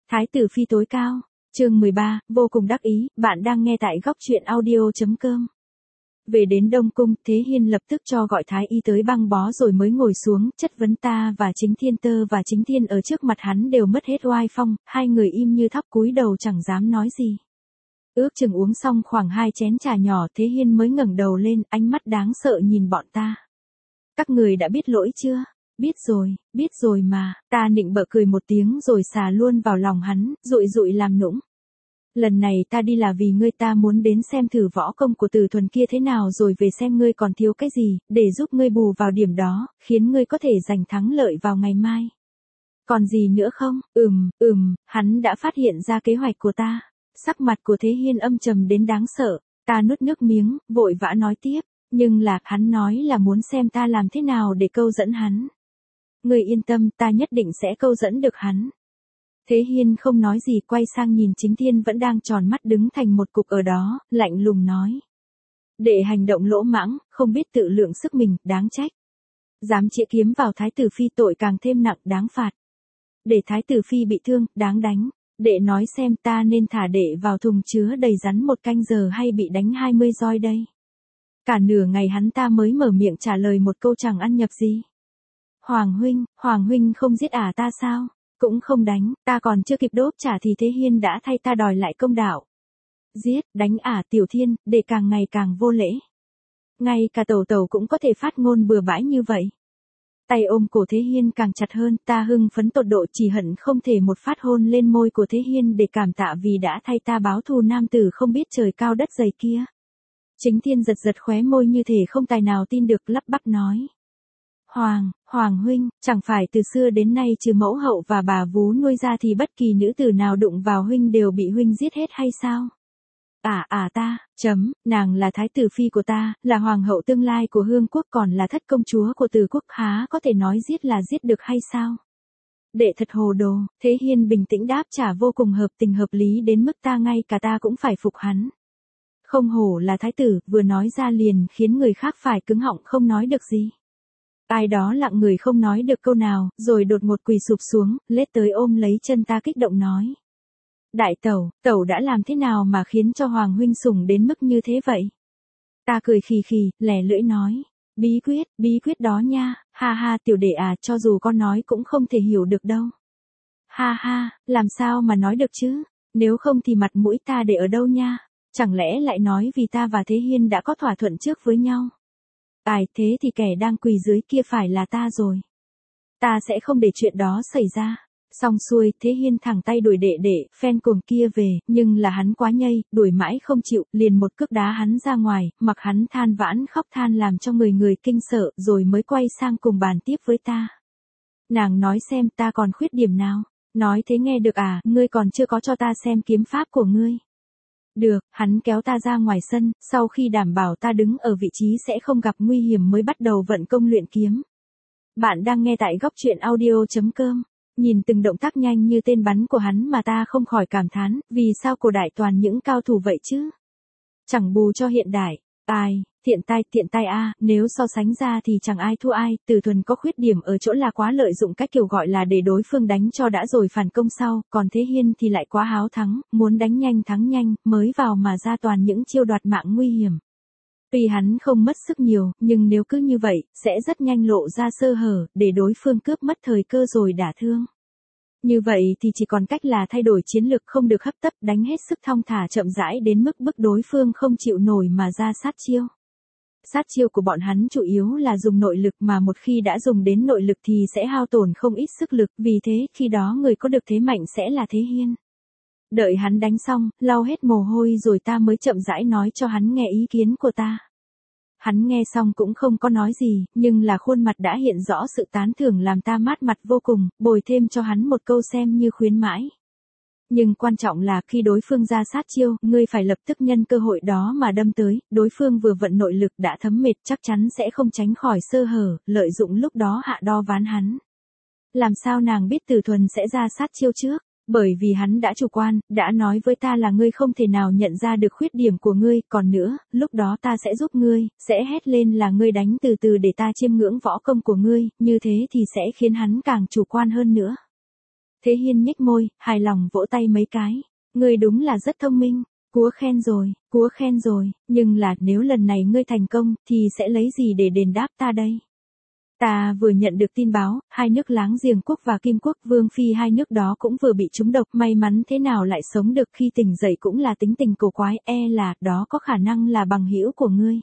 Thái tử phi tối cao, chương 13, vô cùng đắc ý, bạn đang nghe tại góc truyện audio.com. Về đến Đông Cung, Thế Hiên lập tức cho gọi Thái y tới băng bó rồi mới ngồi xuống, chất vấn ta và Chính Thiên Tơ và Chính Thiên ở trước mặt hắn đều mất hết oai phong, hai người im như thóc cúi đầu chẳng dám nói gì. Ước chừng uống xong khoảng 2 chén trà nhỏ, Thế Hiên mới ngẩng đầu lên, ánh mắt đáng sợ nhìn bọn ta. Các người đã biết lỗi chưa? Biết rồi mà, ta nịnh bợ cười một tiếng rồi xà luôn vào lòng hắn, dụi dụi làm nũng. Lần này ta đi là vì ngươi, ta muốn đến xem thử võ công của Từ Thuần kia thế nào rồi về xem ngươi còn thiếu cái gì, để giúp ngươi bù vào điểm đó, khiến ngươi có thể giành thắng lợi vào ngày mai. Còn gì nữa không? Hắn đã phát hiện ra kế hoạch của ta. Sắc mặt của Thế Hiên âm trầm đến đáng sợ, ta nuốt nước miếng, vội vã nói tiếp, nhưng là, hắn nói là muốn xem ta làm thế nào để câu dẫn hắn. Ngươi yên tâm, ta nhất định sẽ câu dẫn được hắn. Thế Hiên không nói gì, quay sang nhìn Chính Thiên vẫn đang tròn mắt đứng thành một cục ở đó, lạnh lùng nói. Để hành động lỗ mãng, không biết tự lượng sức mình, đáng trách. Dám chĩa kiếm vào Thái tử phi, tội càng thêm nặng, đáng phạt. Để Thái tử phi bị thương, đáng đánh. Đệ nói xem ta nên thả đệ vào thùng chứa đầy rắn 1 canh giờ hay bị đánh 20 roi đây. Cả nửa ngày hắn ta mới mở miệng trả lời một câu chẳng ăn nhập gì. Hoàng huynh không giết ta sao? Cũng không đánh, ta còn chưa kịp đốp trả thì Thế Hiên đã thay ta đòi lại công đạo. Giết, đánh Tiểu Thiên, để càng ngày càng vô lễ. Ngay cả tẩu tẩu cũng có thể phát ngôn bừa bãi như vậy. Tay ôm cổ Thế Hiên càng chặt hơn, ta hưng phấn tột độ, chỉ hận không thể một phát hôn lên môi của Thế Hiên để cảm tạ vì đã thay ta báo thù nam tử không biết trời cao đất dày kia. Chính Thiên giật khóe môi như thể không tài nào tin được, lắp bắp nói. Hoàng huynh, chẳng phải từ xưa đến nay trừ mẫu hậu và bà vú nuôi ra thì bất kỳ nữ tử nào đụng vào huynh đều bị huynh giết hết hay sao? Nàng là thái tử phi của ta, là hoàng hậu tương lai của Hương quốc, còn là thất công chúa của Từ quốc, há có thể nói giết là giết được hay sao? Đệ thật hồ đồ. Thế Hiên bình tĩnh đáp trả vô cùng hợp tình hợp lý đến mức ngay cả ta cũng phải phục hắn. Không hổ là thái tử, vừa nói ra liền khiến người khác phải cứng họng không nói được gì. Ai đó lặng người không nói được câu nào, rồi đột ngột quỳ sụp xuống, lết tới ôm lấy chân ta kích động nói. Đại tẩu đã làm thế nào mà khiến cho Hoàng huynh sủng đến mức như thế vậy? Ta cười khì khì, lẻ lưỡi nói. Bí quyết đó nha, ha tiểu đệ cho dù con nói cũng không thể hiểu được đâu. Ha, làm sao mà nói được chứ, nếu không thì mặt mũi ta để ở đâu nha, chẳng lẽ lại nói vì ta và Thế Hiên đã có thỏa thuận trước với nhau. Thế thì kẻ đang quỳ dưới kia phải là ta rồi. Ta sẽ không để chuyện đó xảy ra. Xong xuôi, Thế Hiên thẳng tay đuổi đệ phen cuồng kia về, nhưng là hắn quá nhây, đuổi mãi không chịu, liền một cước đá hắn ra ngoài, mặc hắn than vãn khóc than làm cho người kinh sợ, rồi mới quay sang cùng bàn tiếp với ta. Nàng nói xem ta còn khuyết điểm nào? Nói thế nghe được ngươi còn chưa có cho ta xem kiếm pháp của ngươi. Được, hắn kéo ta ra ngoài sân, sau khi đảm bảo ta đứng ở vị trí sẽ không gặp nguy hiểm mới bắt đầu vận công luyện kiếm. Bạn đang nghe tại góc truyện audio.com. Nhìn từng động tác nhanh như tên bắn của hắn mà ta không khỏi cảm thán, vì sao cổ đại toàn những cao thủ vậy chứ? Chẳng bù cho hiện đại. Tiện tay nếu so sánh ra thì chẳng ai thua ai, Từ Thuần có khuyết điểm ở chỗ là quá lợi dụng cách kiểu gọi là để đối phương đánh cho đã rồi phản công sau, còn Thế Hiên thì lại quá háo thắng, muốn đánh nhanh thắng nhanh, mới vào mà ra toàn những chiêu đoạt mạng nguy hiểm. Tuy hắn không mất sức nhiều, nhưng nếu cứ như vậy, sẽ rất nhanh lộ ra sơ hở, để đối phương cướp mất thời cơ rồi đả thương. Như vậy thì chỉ còn cách là thay đổi chiến lược, không được hấp tấp, đánh hết sức thong thả chậm rãi đến mức bức đối phương không chịu nổi mà ra sát chiêu. Sát chiêu của bọn hắn chủ yếu là dùng nội lực, mà một khi đã dùng đến nội lực thì sẽ hao tổn không ít sức lực, vì thế khi đó người có được thế mạnh sẽ là Thế Hiên. Đợi hắn đánh xong, lau hết mồ hôi rồi ta mới chậm rãi nói cho hắn nghe ý kiến của ta. Hắn nghe xong cũng không có nói gì, nhưng là khuôn mặt đã hiện rõ sự tán thưởng làm ta mát mặt vô cùng, bồi thêm cho hắn một câu xem như khuyến mãi. Nhưng quan trọng là khi đối phương ra sát chiêu, ngươi phải lập tức nhân cơ hội đó mà đâm tới, đối phương vừa vận nội lực đã thấm mệt chắc chắn sẽ không tránh khỏi sơ hở, lợi dụng lúc đó hạ đo ván hắn. Làm sao nàng biết Từ Thuần sẽ ra sát chiêu trước? Bởi vì hắn đã chủ quan, đã nói với ta là ngươi không thể nào nhận ra được khuyết điểm của ngươi, còn nữa, lúc đó ta sẽ giúp ngươi, sẽ hét lên là ngươi đánh từ từ để ta chiêm ngưỡng võ công của ngươi, như thế thì sẽ khiến hắn càng chủ quan hơn nữa. Thế Hiên nhếch môi, hài lòng vỗ tay mấy cái. Ngươi đúng là rất thông minh, cúa khen rồi, nhưng là nếu lần này ngươi thành công, thì sẽ lấy gì để đền đáp ta đây? Ta vừa nhận được tin báo, hai nước láng giềng Quốc và Kim Quốc Vương Phi hai nước đó cũng vừa bị trúng độc, may mắn thế nào lại sống được, khi tỉnh dậy cũng là tính tình cổ quái, là đó có khả năng là bằng hữu của ngươi.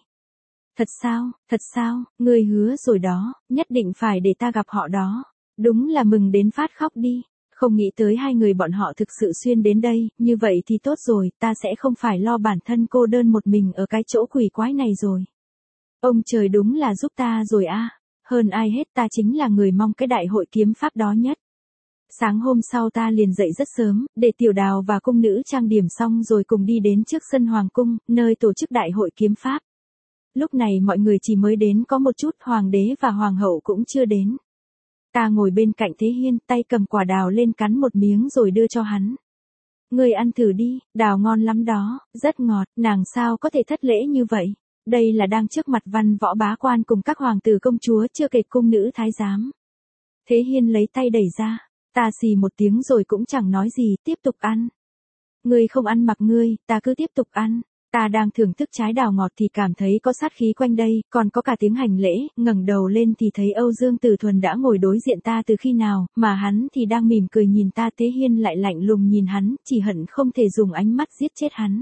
Thật sao, ngươi hứa rồi đó, nhất định phải để ta gặp họ đó. Đúng là mừng đến phát khóc đi. Không nghĩ tới hai người bọn họ thực sự xuyên đến đây, như vậy thì tốt rồi, ta sẽ không phải lo bản thân cô đơn một mình ở cái chỗ quỷ quái này rồi. Ông trời đúng là giúp ta rồi a. Hơn ai hết ta chính là người mong cái đại hội kiếm pháp đó nhất. Sáng hôm sau ta liền dậy rất sớm, để Tiểu Đào và cung nữ trang điểm xong rồi cùng đi đến trước sân Hoàng cung, nơi tổ chức đại hội kiếm pháp. Lúc này mọi người chỉ mới đến có một chút, hoàng đế và hoàng hậu cũng chưa đến. Ta ngồi bên cạnh Thế Hiên, tay cầm quả đào lên cắn một miếng rồi đưa cho hắn. Ngươi ăn thử đi, đào ngon lắm đó, rất ngọt, nàng sao có thể thất lễ như vậy. Đây là đang trước mặt văn võ bá quan cùng các hoàng tử công chúa, chưa kể cung nữ thái giám. Thế Hiên lấy tay đẩy ra, ta xì một tiếng rồi cũng chẳng nói gì, tiếp tục ăn. Ngươi không ăn mặc ngươi, ta cứ tiếp tục ăn. Ta đang thưởng thức trái đào ngọt thì cảm thấy có sát khí quanh đây, còn có cả tiếng hành lễ, ngẩng đầu lên thì thấy Âu Dương Tử Thuần đã ngồi đối diện ta từ khi nào, mà hắn thì đang mỉm cười nhìn ta. Thế Hiên lại lạnh lùng nhìn hắn, chỉ hận không thể dùng ánh mắt giết chết hắn.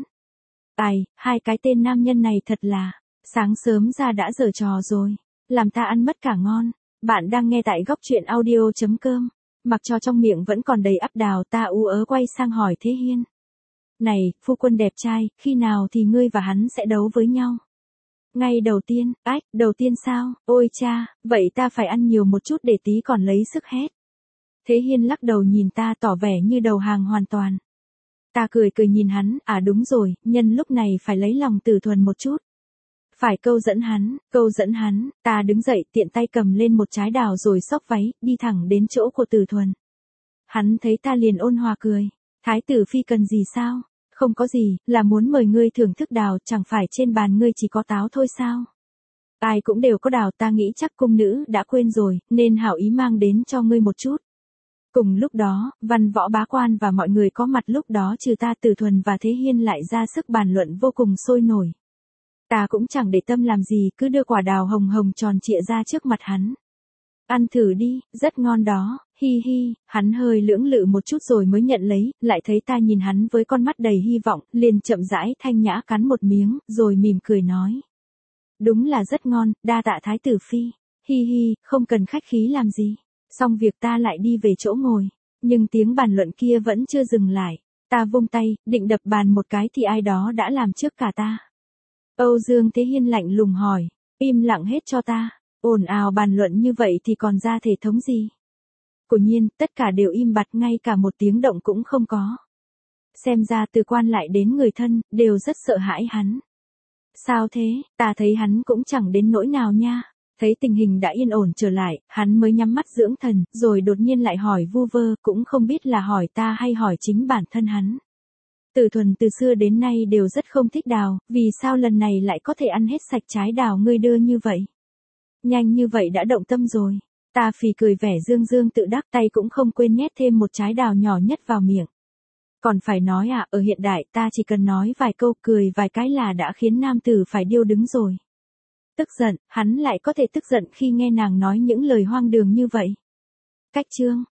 Hai cái tên nam nhân này thật là, sáng sớm ra đã giở trò rồi, làm ta ăn mất cả ngon. Bạn đang nghe tại góc truyện audio.com, mặc cho trong miệng vẫn còn đầy ắp đào, ta ú ớ quay sang hỏi Thế Hiên. Này, phu quân đẹp trai, khi nào thì ngươi và hắn sẽ đấu với nhau? Ngay đầu tiên, đầu tiên sao, ôi cha, vậy ta phải ăn nhiều một chút để tí còn lấy sức hét. Thế Hiên lắc đầu nhìn ta tỏ vẻ như đầu hàng hoàn toàn. Ta cười nhìn hắn, đúng rồi, nhân lúc này phải lấy lòng Tử Thuần một chút. Phải câu dẫn hắn, ta đứng dậy tiện tay cầm lên một trái đào rồi xốc váy, đi thẳng đến chỗ của Tử Thuần. Hắn thấy ta liền ôn hòa cười. Thái tử phi cần gì sao? Không có gì, là muốn mời ngươi thưởng thức đào, chẳng phải trên bàn ngươi chỉ có táo thôi sao? Ai cũng đều có đào, ta nghĩ chắc cung nữ đã quên rồi, nên hảo ý mang đến cho ngươi một chút. Cùng lúc đó, văn võ bá quan và mọi người có mặt lúc đó trừ ta, Tử Thuần và Thế Hiên lại ra sức bàn luận vô cùng sôi nổi. Ta cũng chẳng để tâm làm gì, cứ đưa quả đào hồng hồng tròn trịa ra trước mặt hắn. Ăn thử đi, rất ngon đó, hi hi, hắn hơi lưỡng lự một chút rồi mới nhận lấy, lại thấy ta nhìn hắn với con mắt đầy hy vọng, liền chậm rãi thanh nhã cắn một miếng, rồi mỉm cười nói. Đúng là rất ngon, đa tạ Thái tử phi, hi hi, không cần khách khí làm gì. Xong việc ta lại đi về chỗ ngồi, nhưng tiếng bàn luận kia vẫn chưa dừng lại, ta vung tay, định đập bàn một cái thì ai đó đã làm trước cả ta. Âu Dương Thế Hiên lạnh lùng hỏi, im lặng hết cho ta. Ồn ào bàn luận như vậy thì còn ra thể thống gì? Quả nhiên, tất cả đều im bặt, ngay cả một tiếng động cũng không có. Xem ra từ quan lại đến người thân, đều rất sợ hãi hắn. Sao thế, ta thấy hắn cũng chẳng đến nỗi nào nha. Thấy tình hình đã yên ổn trở lại, hắn mới nhắm mắt dưỡng thần, rồi đột nhiên lại hỏi vu vơ, cũng không biết là hỏi ta hay hỏi chính bản thân hắn. Tử Thuần từ xưa đến nay đều rất không thích đào, vì sao lần này lại có thể ăn hết sạch trái đào ngươi đưa như vậy? Nhanh như vậy đã động tâm rồi. Ta phì cười vẻ dương dương tự đắc, tay cũng không quên nhét thêm một trái đào nhỏ nhất vào miệng. Còn phải nói ở hiện đại ta chỉ cần nói vài câu, cười vài cái là đã khiến nam tử phải điêu đứng rồi. Tức giận, hắn lại có thể tức giận khi nghe nàng nói những lời hoang đường như vậy. Cách chương